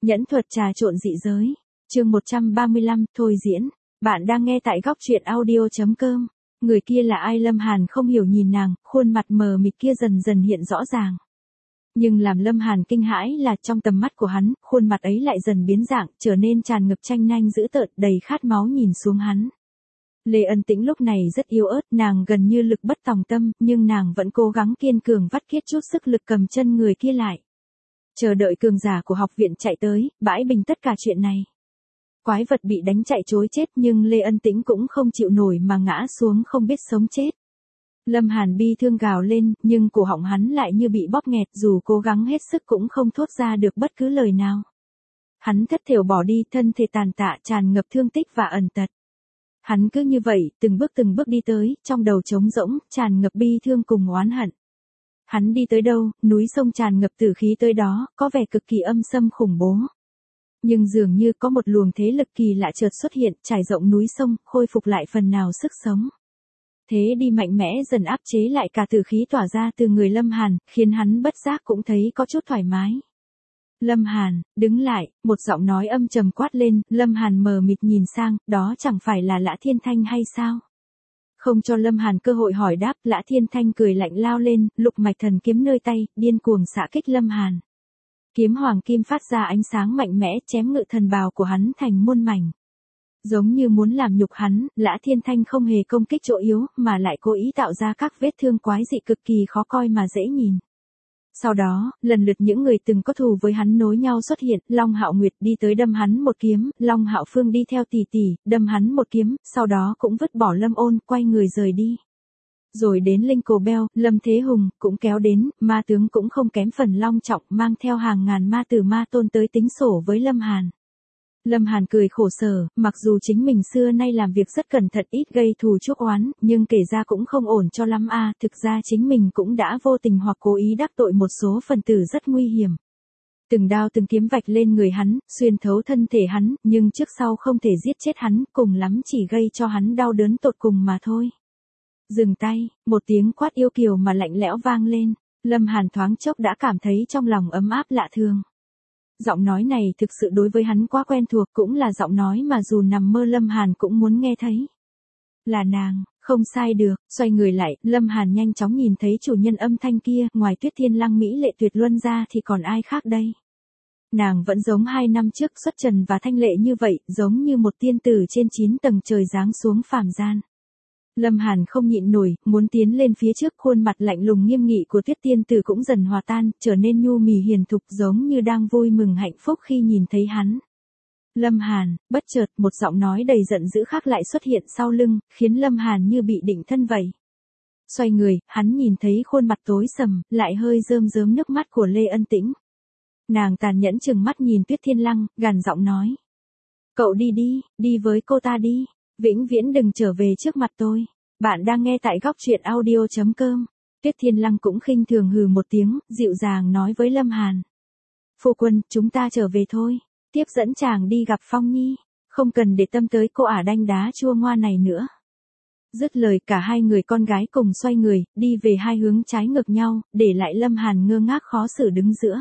Nhẫn thuật trà trộn dị giới. Chương 135, thôi diễn. Bạn đang nghe tại góc truyện audio.com. Người kia là ai? Lâm Hàn không hiểu nhìn nàng, khuôn mặt mờ mịt kia dần dần hiện rõ ràng. Nhưng làm Lâm Hàn kinh hãi là trong tầm mắt của hắn, khuôn mặt ấy lại dần biến dạng, trở nên tràn ngập tranh nhanh dữ tợn, đầy khát máu nhìn xuống hắn. Lê Ân Tĩnh lúc này rất yếu ớt, nàng gần như lực bất tòng tâm, nhưng nàng vẫn cố gắng kiên cường vắt kiết chút sức lực cầm chân người kia lại. Chờ đợi cường giả của học viện chạy tới, bãi bình tất cả chuyện này. Quái vật bị đánh chạy trối chết nhưng Lê Ân Tĩnh cũng không chịu nổi mà ngã xuống không biết sống chết. Lâm Hàn bi thương gào lên, nhưng cổ họng hắn lại như bị bóp nghẹt, dù cố gắng hết sức cũng không thốt ra được bất cứ lời nào. Hắn thất thểu bỏ đi, thân thể tàn tạ tràn ngập thương tích và ẩn tật. Hắn cứ như vậy, từng bước đi tới, trong đầu trống rỗng, tràn ngập bi thương cùng oán hận. Hắn đi tới đâu, núi sông tràn ngập tử khí tới đó, có vẻ cực kỳ âm xâm khủng bố. Nhưng dường như có một luồng thế lực kỳ lạ chợt xuất hiện, trải rộng núi sông, khôi phục lại phần nào sức sống. Thế đi mạnh mẽ dần áp chế lại cả tử khí tỏa ra từ người Lâm Hàn, khiến hắn bất giác cũng thấy có chút thoải mái. Lâm Hàn, đứng lại, một giọng nói âm trầm quát lên. Lâm Hàn mờ mịt nhìn sang, đó chẳng phải là Lã Thiên Thanh hay sao? Không cho Lâm Hàn cơ hội hỏi đáp, Lã Thiên Thanh cười lạnh lao lên, lục mạch thần kiếm nơi tay, điên cuồng xạ kích Lâm Hàn. Kiếm hoàng kim phát ra ánh sáng mạnh mẽ, chém ngự thần bào của hắn thành muôn mảnh. Giống như muốn làm nhục hắn, Lã Thiên Thanh không hề công kích chỗ yếu, mà lại cố ý tạo ra các vết thương quái dị cực kỳ khó coi mà dễ nhìn. Sau đó, lần lượt những người từng có thù với hắn nối nhau xuất hiện, Long Hạo Nguyệt đi tới đâm hắn một kiếm, Long Hạo Phương đi theo tỷ tỷ, đâm hắn một kiếm, sau đó cũng vứt bỏ Lâm Ôn, quay người rời đi. Rồi đến Linh Cổ Beo, Lâm Thế Hùng, cũng kéo đến, ma tướng cũng không kém phần long trọng, mang theo hàng ngàn ma tử ma tôn tới tính sổ với Lâm Hàn. Lâm Hàn cười khổ sở, mặc dù chính mình xưa nay làm việc rất cẩn thận ít gây thù chuốc oán, nhưng kể ra cũng không ổn cho lắm a. Thực ra chính mình cũng đã vô tình hoặc cố ý đắc tội một số phần tử rất nguy hiểm. Từng đao từng kiếm vạch lên người hắn, xuyên thấu thân thể hắn, nhưng trước sau không thể giết chết hắn, cùng lắm chỉ gây cho hắn đau đớn tột cùng mà thôi. Dừng tay, một tiếng quát yêu kiều mà lạnh lẽo vang lên, Lâm Hàn thoáng chốc đã cảm thấy trong lòng ấm áp lạ thường. Giọng nói này thực sự đối với hắn quá quen thuộc, cũng là giọng nói mà dù nằm mơ Lâm Hàn cũng muốn nghe thấy. Là nàng, không sai được. Xoay người lại, Lâm Hàn nhanh chóng nhìn thấy chủ nhân âm thanh kia, ngoài Tuyết Thiên Lăng mỹ lệ tuyệt luân ra thì còn ai khác đây. Nàng vẫn giống 2 năm trước xuất trần và thanh lệ như vậy, giống như một tiên tử trên 9 tầng trời giáng xuống phàm gian. Lâm Hàn không nhịn nổi, muốn tiến lên phía trước, khuôn mặt lạnh lùng nghiêm nghị của Tuyết tiên tử cũng dần hòa tan, trở nên nhu mì hiền thục, giống như đang vui mừng hạnh phúc khi nhìn thấy hắn. Lâm Hàn, bất chợt một giọng nói đầy giận dữ khác lại xuất hiện sau lưng, khiến Lâm Hàn như bị định thân vậy. Xoay người, hắn nhìn thấy khuôn mặt tối sầm, lại hơi rơm rớm nước mắt của Lê Ân Tĩnh. Nàng tàn nhẫn trừng mắt nhìn Tuyết Thiên Lăng, gằn giọng nói: "Cậu đi đi, đi với cô ta đi. Vĩnh viễn đừng trở về trước mặt tôi." Bạn đang nghe tại góc truyện audio.com. Tuyết Thiên Lăng cũng khinh thường hừ một tiếng, dịu dàng nói với Lâm Hàn: "Phu quân, chúng ta trở về thôi. Tiếp dẫn chàng đi gặp Phong Nhi. Không cần để tâm tới cô ả đanh đá chua ngoa này nữa." Dứt lời, cả hai người con gái cùng xoay người, đi về hai hướng trái ngược nhau, để lại Lâm Hàn ngơ ngác khó xử đứng giữa.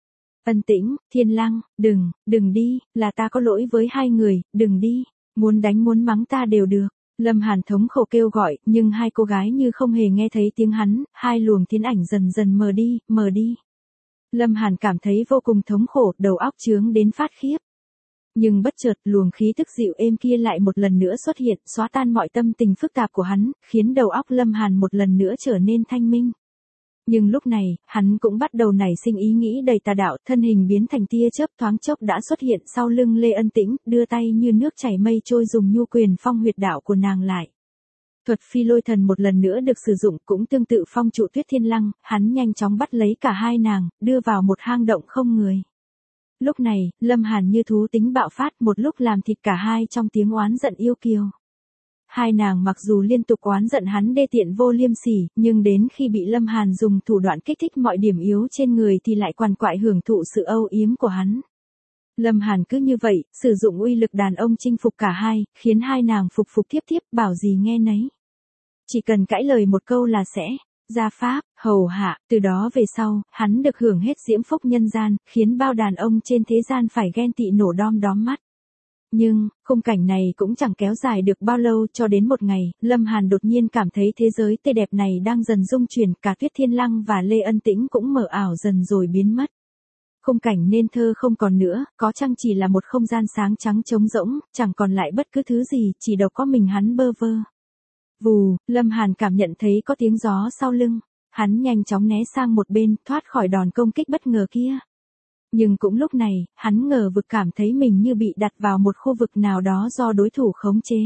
Ân Tĩnh, Thiên Lăng, đừng đi, là ta có lỗi với hai người, đừng đi. Muốn đánh muốn mắng ta đều được. Lâm Hàn thống khổ kêu gọi, nhưng hai cô gái như không hề nghe thấy tiếng hắn, hai luồng thiên ảnh dần dần mờ đi. Lâm Hàn cảm thấy vô cùng thống khổ, đầu óc chướng đến phát khiếp. Nhưng bất chợt, luồng khí tức dịu êm kia lại một lần nữa xuất hiện, xóa tan mọi tâm tình phức tạp của hắn, khiến đầu óc Lâm Hàn một lần nữa trở nên thanh minh. Nhưng lúc này, hắn cũng bắt đầu nảy sinh ý nghĩ đầy tà đạo, thân hình biến thành tia chớp thoáng chốc đã xuất hiện sau lưng Lê Ân Tĩnh, đưa tay như nước chảy mây trôi dùng nhu quyền phong huyệt đạo của nàng lại. Thuật phi lôi thần một lần nữa được sử dụng, cũng tương tự phong trụ Tuyết Thiên Lăng, hắn nhanh chóng bắt lấy cả hai nàng, đưa vào một hang động không người. Lúc này, Lâm Hàn như thú tính bạo phát, một lúc làm thịt cả hai trong tiếng oán giận yêu kiều. Hai nàng mặc dù liên tục oán giận hắn đê tiện vô liêm sỉ, nhưng đến khi bị Lâm Hàn dùng thủ đoạn kích thích mọi điểm yếu trên người thì lại quằn quại hưởng thụ sự âu yếm của hắn. Lâm Hàn cứ như vậy, sử dụng uy lực đàn ông chinh phục cả hai, khiến hai nàng phục phục thiếp thiếp, bảo gì nghe nấy. Chỉ cần cãi lời một câu là sẽ gia pháp, hầu hạ, từ đó về sau, hắn được hưởng hết diễm phúc nhân gian, khiến bao đàn ông trên thế gian phải ghen tị nổ đom đóm mắt. Nhưng, khung cảnh này cũng chẳng kéo dài được bao lâu cho đến một ngày, Lâm Hàn đột nhiên cảm thấy thế giới tươi đẹp này đang dần rung chuyển, cả Tuyết Thiên Lăng và Lê Ân Tĩnh cũng mờ ảo dần rồi biến mất. Khung cảnh nên thơ không còn nữa, có chăng chỉ là một không gian sáng trắng trống rỗng, chẳng còn lại bất cứ thứ gì, chỉ độc có mình hắn bơ vơ. Vù, Lâm Hàn cảm nhận thấy có tiếng gió sau lưng, hắn nhanh chóng né sang một bên, thoát khỏi đòn công kích bất ngờ kia. Nhưng cũng lúc này, hắn ngờ vực cảm thấy mình như bị đặt vào một khu vực nào đó do đối thủ khống chế.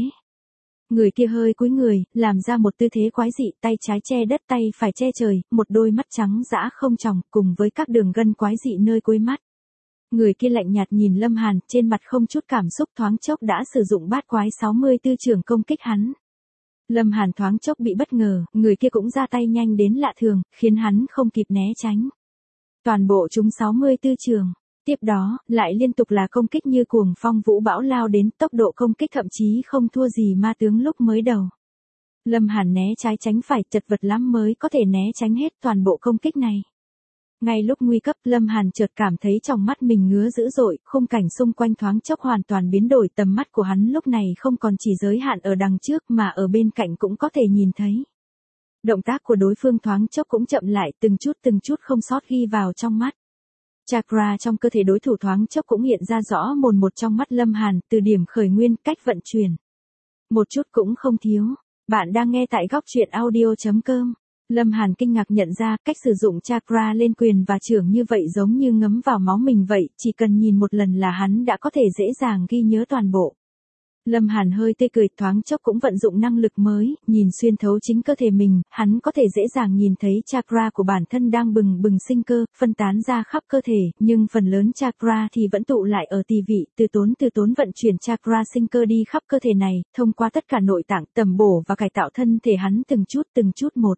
Người kia hơi cúi người, làm ra một tư thế quái dị, tay trái che đất tay phải che trời, một đôi mắt trắng dã không tròng, cùng với các đường gân quái dị nơi cuối mắt. Người kia lạnh nhạt nhìn Lâm Hàn, trên mặt không chút cảm xúc, thoáng chốc đã sử dụng bát quái 64 trường công kích hắn. Lâm Hàn thoáng chốc bị bất ngờ, người kia cũng ra tay nhanh đến lạ thường, khiến hắn không kịp né tránh. Toàn bộ chúng 64 trường. Tiếp đó, lại liên tục là công kích như cuồng phong vũ bão lao đến, tốc độ công kích thậm chí không thua gì ma tướng lúc mới đầu. Lâm Hàn né trái tránh phải, chật vật lắm mới có thể né tránh hết toàn bộ công kích này. Ngay lúc nguy cấp, Lâm Hàn chợt cảm thấy trong mắt mình ngứa dữ dội, khung cảnh xung quanh thoáng chốc hoàn toàn biến đổi, tầm mắt của hắn lúc này không còn chỉ giới hạn ở đằng trước mà ở bên cạnh cũng có thể nhìn thấy. Động tác của đối phương thoáng chốc cũng chậm lại, từng chút không sót ghi vào trong mắt. Chakra trong cơ thể đối thủ thoáng chốc cũng hiện ra rõ mồn một trong mắt Lâm Hàn, từ điểm khởi nguyên, cách vận chuyển. Một chút cũng không thiếu. Bạn đang nghe tại góc truyện audio.com. Lâm Hàn kinh ngạc nhận ra, cách sử dụng chakra lên quyền và chưởng như vậy giống như ngấm vào máu mình vậy, chỉ cần nhìn một lần là hắn đã có thể dễ dàng ghi nhớ toàn bộ. Lâm Hàn hơi tươi cười, thoáng chốc cũng vận dụng năng lực mới, nhìn xuyên thấu chính cơ thể mình, hắn có thể dễ dàng nhìn thấy chakra của bản thân đang bừng bừng sinh cơ, phân tán ra khắp cơ thể, nhưng phần lớn chakra thì vẫn tụ lại ở tỳ vị, từ tốn vận chuyển chakra sinh cơ đi khắp cơ thể này, thông qua tất cả nội tạng, tầm bổ và cải tạo thân thể hắn từng chút một.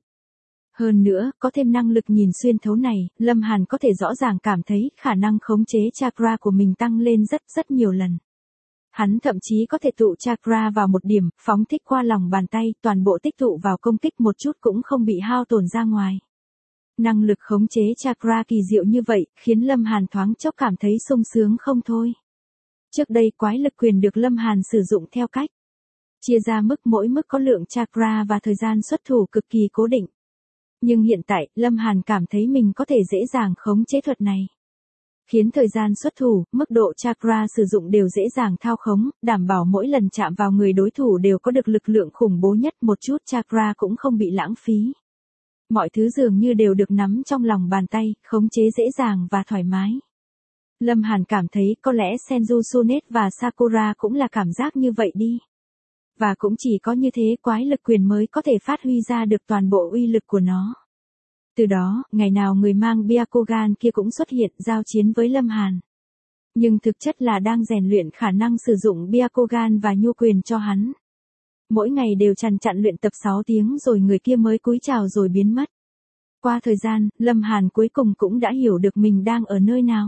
Hơn nữa, có thêm năng lực nhìn xuyên thấu này, Lâm Hàn có thể rõ ràng cảm thấy khả năng khống chế chakra của mình tăng lên rất nhiều lần. Hắn thậm chí có thể tụ chakra vào một điểm, phóng thích qua lòng bàn tay, toàn bộ tích tụ vào công kích, một chút cũng không bị hao tổn ra ngoài. Năng lực khống chế chakra kỳ diệu như vậy, khiến Lâm Hàn thoáng chốc cảm thấy sung sướng không thôi. Trước đây quái lực quyền được Lâm Hàn sử dụng theo cách chia ra mỗi mức có lượng chakra và thời gian xuất thủ cực kỳ cố định. Nhưng hiện tại, Lâm Hàn cảm thấy mình có thể dễ dàng khống chế thuật này. Khiến thời gian xuất thủ, mức độ chakra sử dụng đều dễ dàng thao khống, đảm bảo mỗi lần chạm vào người đối thủ đều có được lực lượng khủng bố nhất, một chút chakra cũng không bị lãng phí. Mọi thứ dường như đều được nắm trong lòng bàn tay, khống chế dễ dàng và thoải mái. Lâm Hàn cảm thấy có lẽ Senju Sunet và Sakura cũng là cảm giác như vậy đi. Và cũng chỉ có như thế quái lực quyền mới có thể phát huy ra được toàn bộ uy lực của nó. Từ đó, ngày nào người mang Byakugan kia cũng xuất hiện giao chiến với Lâm Hàn. Nhưng thực chất là đang rèn luyện khả năng sử dụng Byakugan và nhu quyền cho hắn. Mỗi ngày đều chằn chặn luyện tập 6 tiếng rồi người kia mới cúi chào rồi biến mất. Qua thời gian, Lâm Hàn cuối cùng cũng đã hiểu được mình đang ở nơi nào.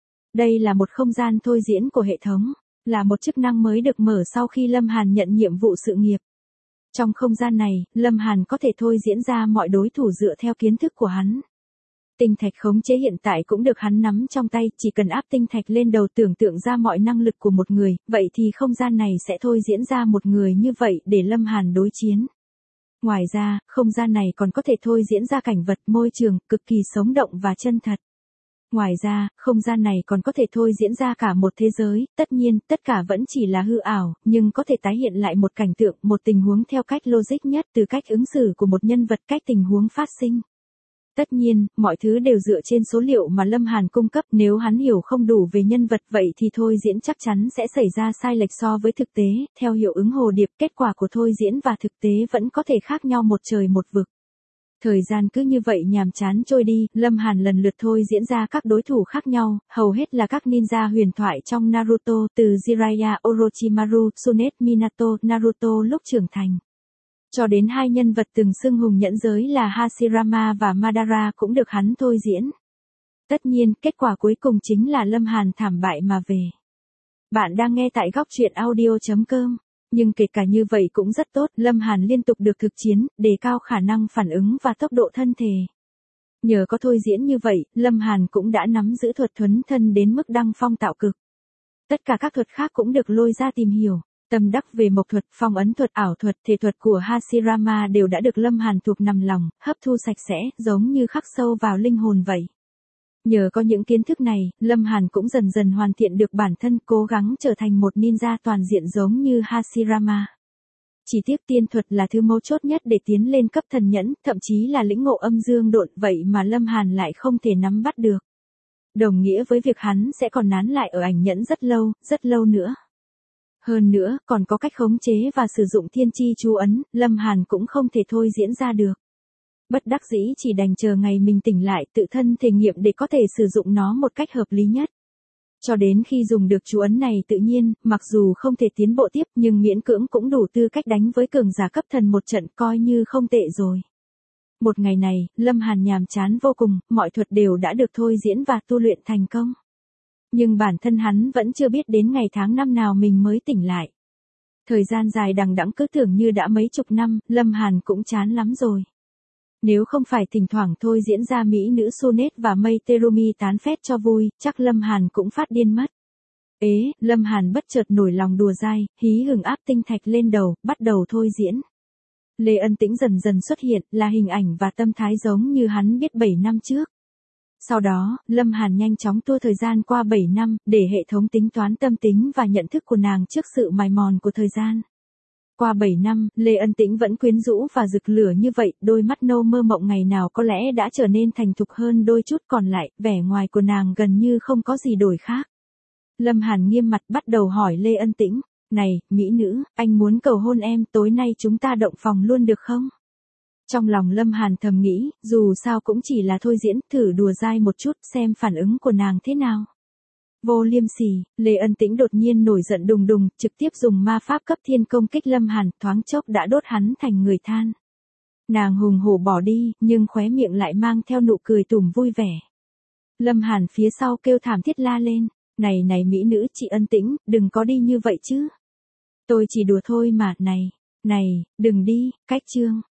Đây là một không gian thôi diễn của hệ thống, là một chức năng mới được mở sau khi Lâm Hàn nhận nhiệm vụ sự nghiệp. Trong không gian này, Lâm Hàn có thể thôi diễn ra mọi đối thủ dựa theo kiến thức của hắn. Tinh thạch khống chế hiện tại cũng được hắn nắm trong tay, chỉ cần áp tinh thạch lên đầu tưởng tượng ra mọi năng lực của một người, vậy thì không gian này sẽ thôi diễn ra một người như vậy để Lâm Hàn đối chiến. Ngoài ra, không gian này còn có thể thôi diễn ra cảnh vật, môi trường, cực kỳ sống động và chân thật. Ngoài ra, không gian này còn có thể thôi diễn ra cả một thế giới, tất nhiên, tất cả vẫn chỉ là hư ảo, nhưng có thể tái hiện lại một cảnh tượng, một tình huống theo cách logic nhất, từ cách ứng xử của một nhân vật, cách tình huống phát sinh. Tất nhiên, mọi thứ đều dựa trên số liệu mà Lâm Hàn cung cấp, nếu hắn hiểu không đủ về nhân vật vậy thì thôi diễn chắc chắn sẽ xảy ra sai lệch so với thực tế, theo hiệu ứng hồ điệp, kết quả của thôi diễn và thực tế vẫn có thể khác nhau một trời một vực. Thời gian cứ như vậy nhàm chán trôi đi, Lâm Hàn lần lượt thôi diễn ra các đối thủ khác nhau, hầu hết là các ninja huyền thoại trong Naruto, từ Jiraiya Orochimaru, Tsunade Minato, Naruto lúc trưởng thành. Cho đến hai nhân vật từng xưng hùng nhẫn giới là Hashirama và Madara cũng được hắn thôi diễn. Tất nhiên, kết quả cuối cùng chính là Lâm Hàn thảm bại mà về. Bạn đang nghe tại góc truyện audio.com. Nhưng kể cả như vậy cũng rất tốt, Lâm Hàn liên tục được thực chiến, đề cao khả năng phản ứng và tốc độ thân thể. Nhờ có thôi diễn như vậy, Lâm Hàn cũng đã nắm giữ thuật thuấn thân đến mức đăng phong tạo cực. Tất cả các thuật khác cũng được lôi ra tìm hiểu. Tâm đắc về mộc thuật, phong ấn thuật, ảo thuật, thể thuật của Hashirama đều đã được Lâm Hàn thuộc nằm lòng, hấp thu sạch sẽ, giống như khắc sâu vào linh hồn vậy. Nhờ có những kiến thức này, Lâm Hàn cũng dần dần hoàn thiện được bản thân, cố gắng trở thành một ninja toàn diện giống như Hashirama. Chỉ tiếc tiên thuật là thứ mấu chốt nhất để tiến lên cấp thần nhẫn, thậm chí là lĩnh ngộ âm dương độn, vậy mà Lâm Hàn lại không thể nắm bắt được. Đồng nghĩa với việc hắn sẽ còn nán lại ở ảnh nhẫn rất lâu nữa. Hơn nữa, còn có cách khống chế và sử dụng thiên chi chú ấn, Lâm Hàn cũng không thể thôi diễn ra được. Bất đắc dĩ chỉ đành chờ ngày mình tỉnh lại tự thân thể nghiệm để có thể sử dụng nó một cách hợp lý nhất. Cho đến khi dùng được chú ấn này tự nhiên, mặc dù không thể tiến bộ tiếp nhưng miễn cưỡng cũng đủ tư cách đánh với cường giả cấp thần một trận, coi như không tệ rồi. Một ngày này, Lâm Hàn nhàm chán vô cùng, mọi thuật đều đã được thôi diễn và tu luyện thành công. Nhưng bản thân hắn vẫn chưa biết đến ngày tháng năm nào mình mới tỉnh lại. Thời gian dài đằng đẵng cứ tưởng như đã mấy chục năm, Lâm Hàn cũng chán lắm rồi. Nếu không phải thỉnh thoảng thôi diễn ra mỹ nữ Sonet và mây Terumi tán phét cho vui, chắc Lâm Hàn cũng phát điên mất. Lâm Hàn bất chợt nổi lòng đùa dai, hí hửng áp tinh thạch lên đầu, bắt đầu thôi diễn. Lê Ân Tĩnh dần dần xuất hiện, là hình ảnh và tâm thái giống như hắn biết 7 năm trước. Sau đó, Lâm Hàn nhanh chóng tua thời gian qua 7 năm, để hệ thống tính toán tâm tính và nhận thức của nàng trước sự mài mòn của thời gian. Qua 7 năm, Lê Ân Tĩnh vẫn quyến rũ và rực lửa như vậy, đôi mắt nâu mơ mộng ngày nào có lẽ đã trở nên thành thục hơn đôi chút, còn lại, vẻ ngoài của nàng gần như không có gì đổi khác. Lâm Hàn nghiêm mặt bắt đầu hỏi Lê Ân Tĩnh, này, mỹ nữ, anh muốn cầu hôn em, tối nay chúng ta động phòng luôn được không? Trong lòng Lâm Hàn thầm nghĩ, dù sao cũng chỉ là thôi diễn, thử đùa dai một chút xem phản ứng của nàng thế nào. Vô liêm sỉ, Lê Ân Tĩnh đột nhiên nổi giận đùng đùng, trực tiếp dùng ma pháp cấp thiên công kích Lâm Hàn, thoáng chốc đã đốt hắn thành người than. Nàng hùng hổ bỏ đi, nhưng khóe miệng lại mang theo nụ cười tủm vui vẻ. Lâm Hàn phía sau kêu thảm thiết la lên, này mỹ nữ chị Ân Tĩnh, đừng có đi như vậy chứ. Tôi chỉ đùa thôi mà, này, đừng đi, cách chương.